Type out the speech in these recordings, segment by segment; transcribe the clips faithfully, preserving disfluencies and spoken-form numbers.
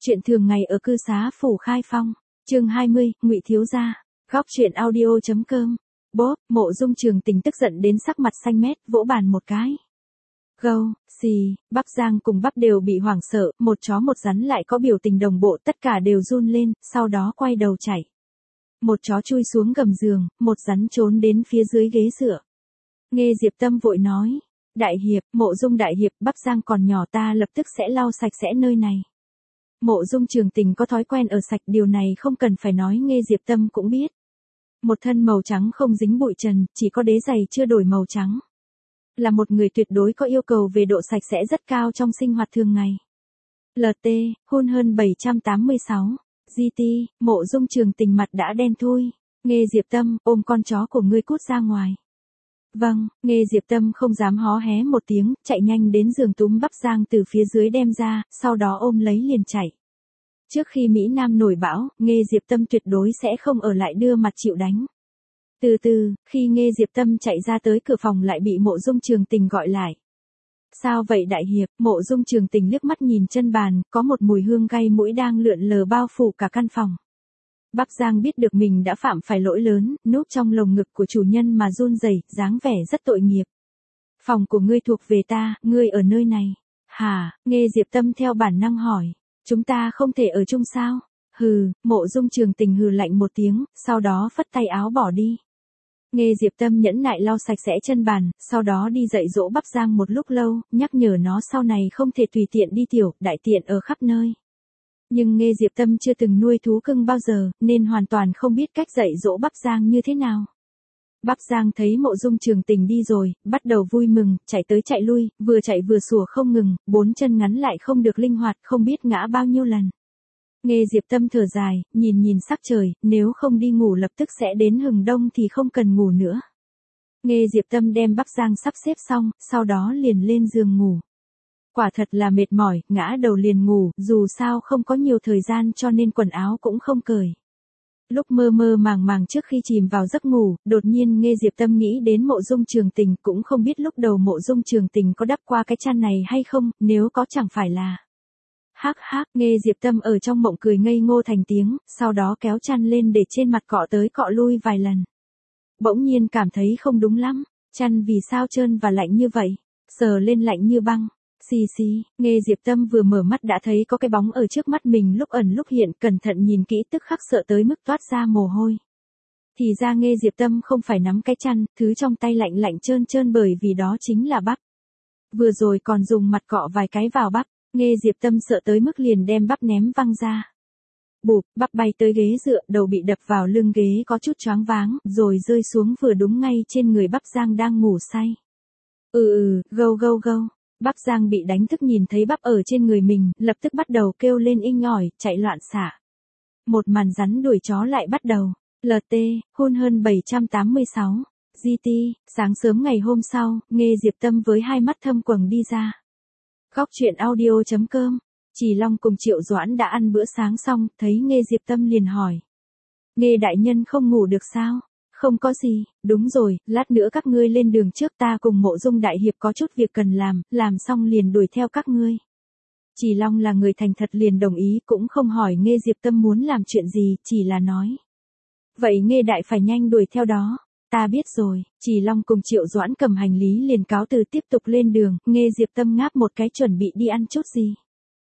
Chuyện thường ngày ở cư xá phủ Khai Phong, chương hai mươi, Ngụy thiếu gia. Góc truyện audio.com. Bốp, Mộ Dung Trường Tình tức giận đến sắc mặt xanh mét, vỗ bàn một cái. Gâu, xì, Bắp Giang cùng Bắp đều bị hoảng sợ, một chó một rắn lại có biểu tình đồng bộ, tất cả đều run lên, sau đó quay đầu chạy. Một chó chui xuống gầm giường, một rắn trốn đến phía dưới ghế dựa. Nghe Diệp Tâm vội nói, Đại Hiệp, Mộ Dung Đại Hiệp, Bắp Giang còn nhỏ, ta lập tức sẽ lau sạch sẽ nơi này. Mộ Dung Trường Tình có thói quen ở sạch, điều này không cần phải nói, Nghe Diệp Tâm cũng biết. Một thân màu trắng không dính bụi trần, chỉ có đế giày chưa đổi màu trắng. Là một người tuyệt đối có yêu cầu về độ sạch sẽ rất cao trong sinh hoạt thường ngày. lờ tê, hun hơn bảy trăm tám mươi sáu. giê tê, Mộ Dung Trường Tình mặt đã đen thui. Nghe Diệp Tâm, ôm con chó của ngươi cút ra ngoài. Vâng, Nghe Diệp Tâm không dám hó hé một tiếng, chạy nhanh đến giường túm Bắp Giang từ phía dưới đem ra, sau đó ôm lấy liền chạy. Trước khi Mỹ Nam nổi bão, Nghe Diệp Tâm tuyệt đối sẽ không ở lại đưa mặt chịu đánh. Từ từ, khi Nghe Diệp Tâm chạy ra tới cửa phòng lại bị Mộ Dung Trường Tình gọi lại. Sao vậy Đại Hiệp? Mộ Dung Trường Tình liếc mắt nhìn chân bàn, có một mùi hương gây mũi đang lượn lờ bao phủ cả căn phòng. Bắp Giang biết được mình đã phạm phải lỗi lớn, núp trong lồng ngực của chủ nhân mà run rẩy, dáng vẻ rất tội nghiệp. Phòng của ngươi thuộc về ta, ngươi ở nơi này. Hả? Nghe Diệp Tâm theo bản năng hỏi. Chúng ta không thể ở chung sao? Hừ, Mộ Dung Trường Tình hừ lạnh một tiếng, sau đó phất tay áo bỏ đi. Nghe Diệp Tâm nhẫn nại lau sạch sẽ chân bàn, sau đó đi dạy dỗ Bắp Giang một lúc lâu, nhắc nhở nó sau này không thể tùy tiện đi tiểu, đại tiện ở khắp nơi. Nhưng Nghe Diệp Tâm chưa từng nuôi thú cưng bao giờ, nên hoàn toàn không biết cách dạy dỗ Bắp Giang như thế nào. Bắp Giang thấy Mộ Dung Trường Tình đi rồi, bắt đầu vui mừng, chạy tới chạy lui, vừa chạy vừa sủa không ngừng, bốn chân ngắn lại không được linh hoạt, không biết ngã bao nhiêu lần. Nghe Diệp Tâm thở dài, nhìn nhìn sắc trời, nếu không đi ngủ lập tức sẽ đến hừng đông thì không cần ngủ nữa. Nghe Diệp Tâm đem Bắp Giang sắp xếp xong, sau đó liền lên giường ngủ. Quả thật là mệt mỏi, ngã đầu liền ngủ, dù sao không có nhiều thời gian cho nên quần áo cũng không cởi. Lúc mơ mơ màng màng trước khi chìm vào giấc ngủ, đột nhiên Nghe Diệp Tâm nghĩ đến Mộ Dung Trường Tình, cũng không biết lúc đầu Mộ Dung Trường Tình có đắp qua cái chăn này hay không, nếu có chẳng phải là... Hắc hắc, Nghe Diệp Tâm ở trong mộng cười ngây ngô thành tiếng, sau đó kéo chăn lên để trên mặt cọ tới cọ lui vài lần. Bỗng nhiên cảm thấy không đúng lắm, chăn vì sao trơn và lạnh như vậy, sờ lên lạnh như băng. Xì xì, Nghe Diệp Tâm vừa mở mắt đã thấy có cái bóng ở trước mắt mình lúc ẩn lúc hiện, cẩn thận nhìn kỹ tức khắc sợ tới mức toát ra mồ hôi. Thì ra Nghe Diệp Tâm không phải nắm cái chăn, thứ trong tay lạnh lạnh trơn trơn bởi vì đó chính là bắp. Vừa rồi còn dùng mặt cọ vài cái vào bắp, Nghe Diệp Tâm sợ tới mức liền đem bắp ném văng ra. Bụp, bắp bay tới ghế dựa, đầu bị đập vào lưng ghế có chút choáng váng, rồi rơi xuống vừa đúng ngay trên người Bắp Giang đang ngủ say. Ừ ừ, gâu gâu gâu. Bắp Giang bị đánh thức nhìn thấy bắp ở trên người mình, lập tức bắt đầu kêu lên inh ỏi, chạy loạn xạ. Một màn rắn đuổi chó lại bắt đầu. lờ tê, hun hơn bảy trăm tám mươi sáu. giê tê, sáng sớm ngày hôm sau, Nghe Diệp Tâm với hai mắt thâm quầng đi ra. Góc truyện audio.com. Chỉ Long cùng Triệu Doãn đã ăn bữa sáng xong, thấy Nghe Diệp Tâm liền hỏi. Nghe đại nhân không ngủ được sao? Không có gì, đúng rồi, lát nữa các ngươi lên đường trước, ta cùng Mộ Dung Đại Hiệp có chút việc cần làm, làm xong liền đuổi theo các ngươi. Chỉ Long là người thành thật liền đồng ý, cũng không hỏi Nghe Diệp Tâm muốn làm chuyện gì, chỉ là nói. Vậy Nghe đại phải nhanh đuổi theo đó. Ta biết rồi. Chỉ Long cùng Triệu Doãn cầm hành lý liền cáo từ tiếp tục lên đường, Nghe Diệp Tâm ngáp một cái chuẩn bị đi ăn chút gì.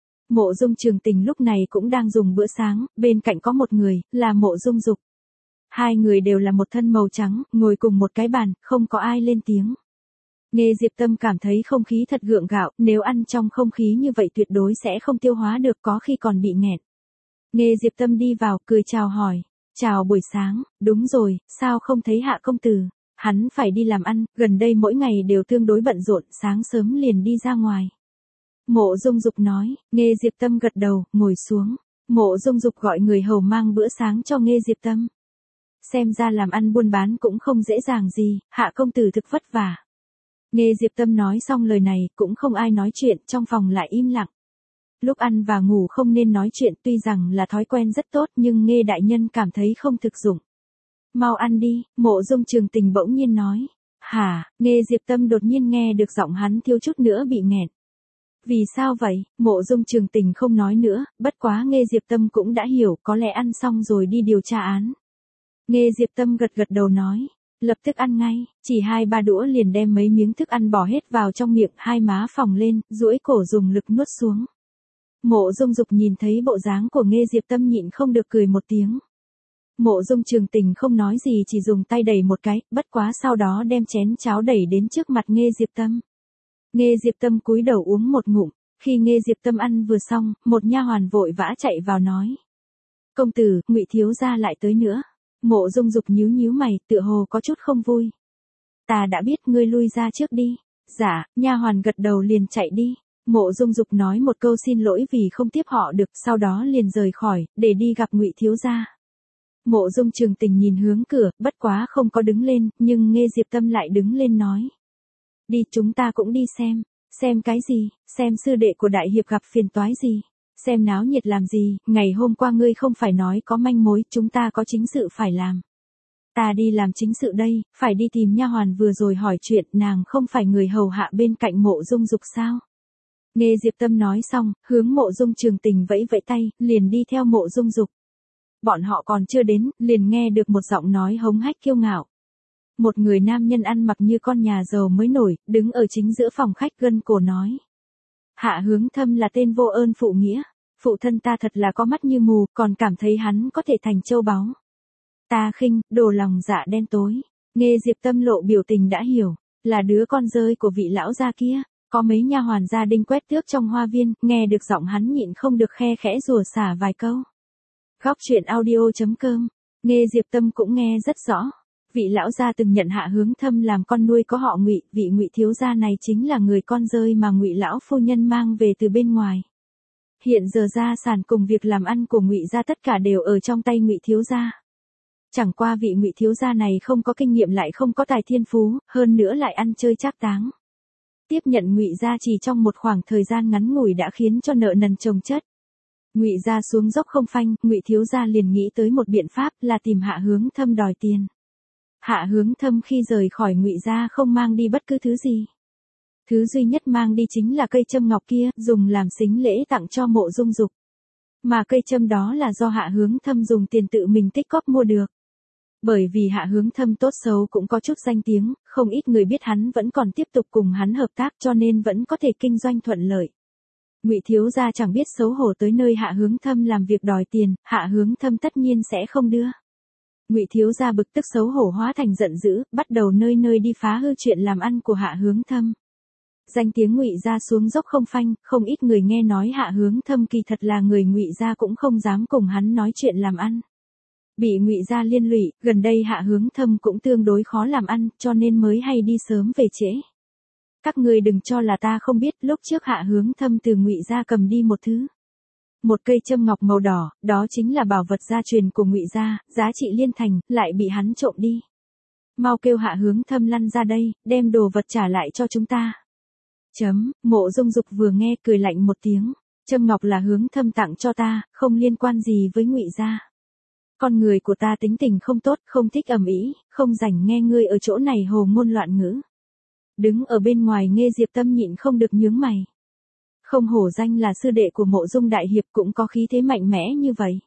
Mộ Dung Trường Tình lúc này cũng đang dùng bữa sáng, bên cạnh có một người, là Mộ Dung Dục. Hai người đều là một thân màu trắng, ngồi cùng một cái bàn, không có ai lên tiếng. Nghe Diệp Tâm cảm thấy không khí thật gượng gạo, nếu ăn trong không khí như vậy tuyệt đối sẽ không tiêu hóa được, có khi còn bị nghẹn. Nghe Diệp Tâm đi vào, cười chào hỏi. Chào buổi sáng, đúng rồi, sao không thấy Hạ công tử? Hắn phải đi làm ăn, gần đây mỗi ngày đều tương đối bận rộn, sáng sớm liền đi ra ngoài. Mộ Dung Dục nói, Nghe Diệp Tâm gật đầu, ngồi xuống. Mộ Dung Dục gọi người hầu mang bữa sáng cho Nghe Diệp Tâm. Xem ra làm ăn buôn bán cũng không dễ dàng gì, Hạ công tử thực vất vả. Nghe Diệp Tâm nói xong lời này, cũng không ai nói chuyện, trong phòng lại im lặng. Lúc ăn và ngủ không nên nói chuyện, tuy rằng là thói quen rất tốt nhưng Nghe đại nhân cảm thấy không thực dụng. Mau ăn đi, Mộ Dung Trường Tình bỗng nhiên nói. Hả, Nghe Diệp Tâm đột nhiên nghe được giọng hắn thiếu chút nữa bị nghẹn. Vì sao vậy? Mộ Dung Trường Tình không nói nữa, bất quá Nghê Diệp Tâm cũng đã hiểu, có lẽ ăn xong rồi đi điều tra án. Nghê Diệp Tâm gật gật đầu nói, lập tức ăn ngay, chỉ hai ba đũa liền đem mấy miếng thức ăn bỏ hết vào trong miệng, hai má phồng lên, duỗi cổ dùng lực nuốt xuống. Mộ Dung Dục nhìn thấy bộ dáng của Nghê Diệp Tâm nhịn không được cười một tiếng. Mộ Dung Trường Tình không nói gì, chỉ dùng tay đẩy một cái, bất quá sau đó đem chén cháo đẩy đến trước mặt Nghê Diệp Tâm. Nghê Diệp Tâm cúi đầu uống một ngụm, khi Nghê Diệp Tâm ăn vừa xong, một nha hoàn vội vã chạy vào nói: "Công tử, Ngụy thiếu gia lại tới nữa." Mộ Dung Dục nhíu nhíu mày, tựa hồ có chút không vui. "Ta đã biết, ngươi lui ra trước đi." "Dạ." Nha hoàn gật đầu liền chạy đi. Mộ Dung Dục nói một câu xin lỗi vì không tiếp họ được, sau đó liền rời khỏi, để đi gặp Ngụy thiếu gia. Mộ Dung Trường Tình nhìn hướng cửa, bất quá không có đứng lên, nhưng Nghê Diệp Tâm lại đứng lên nói: "Đi, chúng ta cũng đi xem." "Xem cái gì?" "Xem sư đệ của đại hiệp gặp phiền toái gì." "Xem náo nhiệt làm gì, ngày hôm qua ngươi không phải nói có manh mối, chúng ta có chính sự phải làm." "Ta đi làm chính sự đây, phải đi tìm nha hoàn vừa rồi hỏi chuyện, nàng không phải người hầu hạ bên cạnh Mộ Dung Dục sao?" Nghê Diệp Tâm nói xong, hướng Mộ Dung Trường Tình vẫy vẫy tay, liền đi theo Mộ Dung Dục. Bọn họ còn chưa đến, liền nghe được một giọng nói hống hách kiêu ngạo. Một người nam nhân ăn mặc như con nhà giàu mới nổi, đứng ở chính giữa phòng khách gân cổ nói: "Hạ Hướng Thâm là tên vô ơn phụ nghĩa, phụ thân ta thật là có mắt như mù, còn cảm thấy hắn có thể thành châu báu. Ta khinh, đồ lòng dạ đen tối." Nghê Diệp Tâm lộ biểu tình đã hiểu, là đứa con rơi của vị lão gia kia. Có mấy nha hoàn gia đình quét tước trong hoa viên, nghe được giọng hắn nhịn không được khe khẽ rủa xả vài câu. Góc truyện audio chấm com. Nghê Diệp Tâm cũng nghe rất rõ. Vị lão gia từng nhận Hạ Hướng Thâm làm con nuôi có họ Ngụy, vị Ngụy thiếu gia này chính là người con rơi mà Ngụy lão phu nhân mang về từ bên ngoài. Hiện giờ gia sản cùng việc làm ăn của Ngụy gia tất cả đều ở trong tay Ngụy thiếu gia. Chẳng qua vị Ngụy thiếu gia này không có kinh nghiệm lại không có tài thiên phú, hơn nữa lại ăn chơi trác táng. Tiếp nhận Ngụy gia chỉ trong một khoảng thời gian ngắn ngủi đã khiến cho nợ nần chồng chất. Ngụy gia xuống dốc không phanh, Ngụy thiếu gia liền nghĩ tới một biện pháp là tìm Hạ Hướng Thâm đòi tiền. Hạ Hướng Thâm khi rời khỏi Ngụy gia không mang đi bất cứ thứ gì. Thứ duy nhất mang đi chính là cây châm ngọc kia, dùng làm sính lễ tặng cho Mộ Dung Dục. Mà cây châm đó là do Hạ Hướng Thâm dùng tiền tự mình tích góp mua được. Bởi vì Hạ Hướng Thâm tốt xấu cũng có chút danh tiếng, không ít người biết hắn vẫn còn tiếp tục cùng hắn hợp tác cho nên vẫn có thể kinh doanh thuận lợi. Ngụy thiếu gia chẳng biết xấu hổ tới nơi Hạ Hướng Thâm làm việc đòi tiền, Hạ Hướng Thâm tất nhiên sẽ không đưa. Ngụy thiếu gia bực tức xấu hổ hóa thành giận dữ, bắt đầu nơi nơi đi phá hư chuyện làm ăn của Hạ Hướng Thâm. Danh tiếng Ngụy gia xuống dốc không phanh, không ít người nghe nói Hạ Hướng Thâm kỳ thật là người Ngụy gia cũng không dám cùng hắn nói chuyện làm ăn. Bị Ngụy gia liên lụy, gần đây Hạ Hướng Thâm cũng tương đối khó làm ăn, cho nên mới hay đi sớm về trễ. Các ngươi đừng cho là ta không biết, lúc trước Hạ Hướng Thâm từ Ngụy gia cầm đi một thứ. Một cây châm ngọc màu đỏ, đó chính là bảo vật gia truyền của Ngụy gia, giá trị liên thành, lại bị hắn trộm đi. Mau kêu Hạ Hướng Thâm lăn ra đây, đem đồ vật trả lại cho chúng ta. Chấm, Mộ Dung Dục vừa nghe cười lạnh một tiếng, châm ngọc là Hướng Thâm tặng cho ta, không liên quan gì với Ngụy gia. Con người của ta tính tình không tốt, không thích ầm ĩ, không rảnh nghe ngươi ở chỗ này hồ ngôn loạn ngữ. Đứng ở bên ngoài Nghê Diệp Tâm nhịn không được nhướng mày. Không hổ danh là sư đệ của Mộ Dung đại hiệp cũng có khí thế mạnh mẽ như vậy.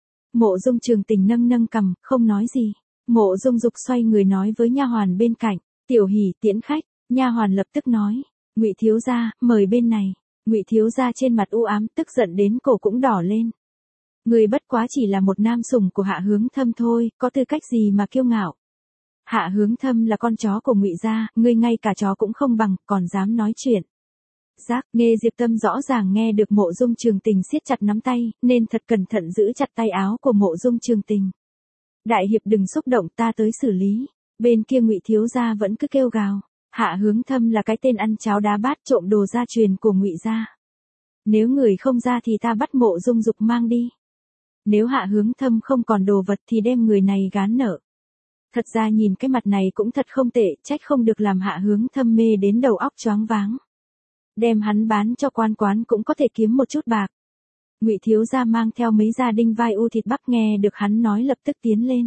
Mộ Dung Trường Tình nâng nâng cằm, không nói gì. Mộ Dung Dục xoay người nói với nha hoàn bên cạnh, "Tiểu Hỉ, tiễn khách." Nha hoàn lập tức nói, "Ngụy thiếu gia, mời bên này." Ngụy thiếu gia trên mặt u ám, tức giận đến cổ cũng đỏ lên. Người bất quá chỉ là một nam sủng của Hạ Hướng Thâm thôi, có tư cách gì mà kiêu ngạo. Hạ Hướng Thâm là con chó của Ngụy gia, ngươi ngay cả chó cũng không bằng, còn dám nói chuyện. Giác, Nghê Diệp Tâm rõ ràng nghe được Mộ Dung Trường Tình siết chặt nắm tay, nên thật cẩn thận giữ chặt tay áo của Mộ Dung Trường Tình. "Đại hiệp đừng xúc động, ta tới xử lý." Bên kia Ngụy thiếu gia vẫn cứ kêu gào, Hạ Hướng Thâm là cái tên ăn cháo đá bát trộm đồ gia truyền của Ngụy gia. Nếu người không ra thì ta bắt Mộ Dung Dục mang đi. Nếu Hạ Hướng Thâm không còn đồ vật thì đem người này gán nợ. Thật ra nhìn cái mặt này cũng thật không tệ, trách không được làm Hạ Hướng Thâm mê đến đầu óc choáng váng. Đem hắn bán cho quan quán cũng có thể kiếm một chút bạc. Ngụy thiếu gia mang theo mấy gia đình vai u thịt bắc nghe được hắn nói lập tức tiến lên.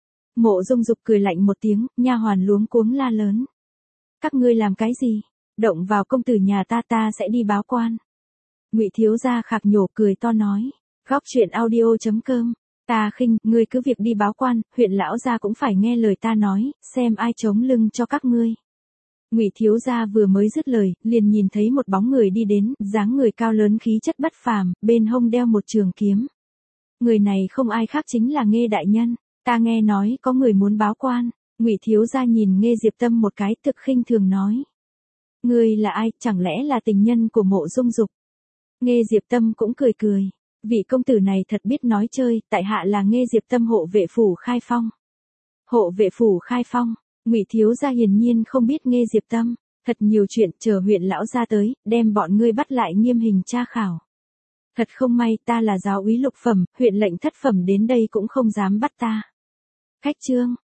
Mộ Dung Dục cười lạnh một tiếng, nha hoàn luống cuống la lớn. "Các ngươi làm cái gì? Động vào công tử nhà ta ta sẽ đi báo quan." Ngụy thiếu gia khạc nhổ cười to nói, góc truyện audio chấm com, ta khinh, ngươi cứ việc đi báo quan, huyện lão gia cũng phải nghe lời ta nói, xem ai chống lưng cho các ngươi. Ngụy thiếu gia vừa mới dứt lời, liền nhìn thấy một bóng người đi đến, dáng người cao lớn khí chất bất phàm, bên hông đeo một trường kiếm. Người này không ai khác chính là Nghê đại nhân, ta nghe nói có người muốn báo quan. Ngụy thiếu gia nhìn Nghê Diệp Tâm một cái, thực khinh thường nói, ngươi là ai, chẳng lẽ là tình nhân của Mộ Dung Dục? Nghê Diệp Tâm cũng cười cười, vị công tử này thật biết nói chơi, tại hạ là Nghê Diệp Tâm hộ vệ phủ Khai Phong. Hộ vệ phủ Khai Phong? Ngụy thiếu gia hiển nhiên không biết Nghê Diệp Tâm, thật nhiều chuyện, chờ huyện lão gia tới, đem bọn ngươi bắt lại nghiêm hình tra khảo. Thật không may, ta là giáo úy lục phẩm, huyện lệnh thất phẩm đến đây cũng không dám bắt ta. Khách trương,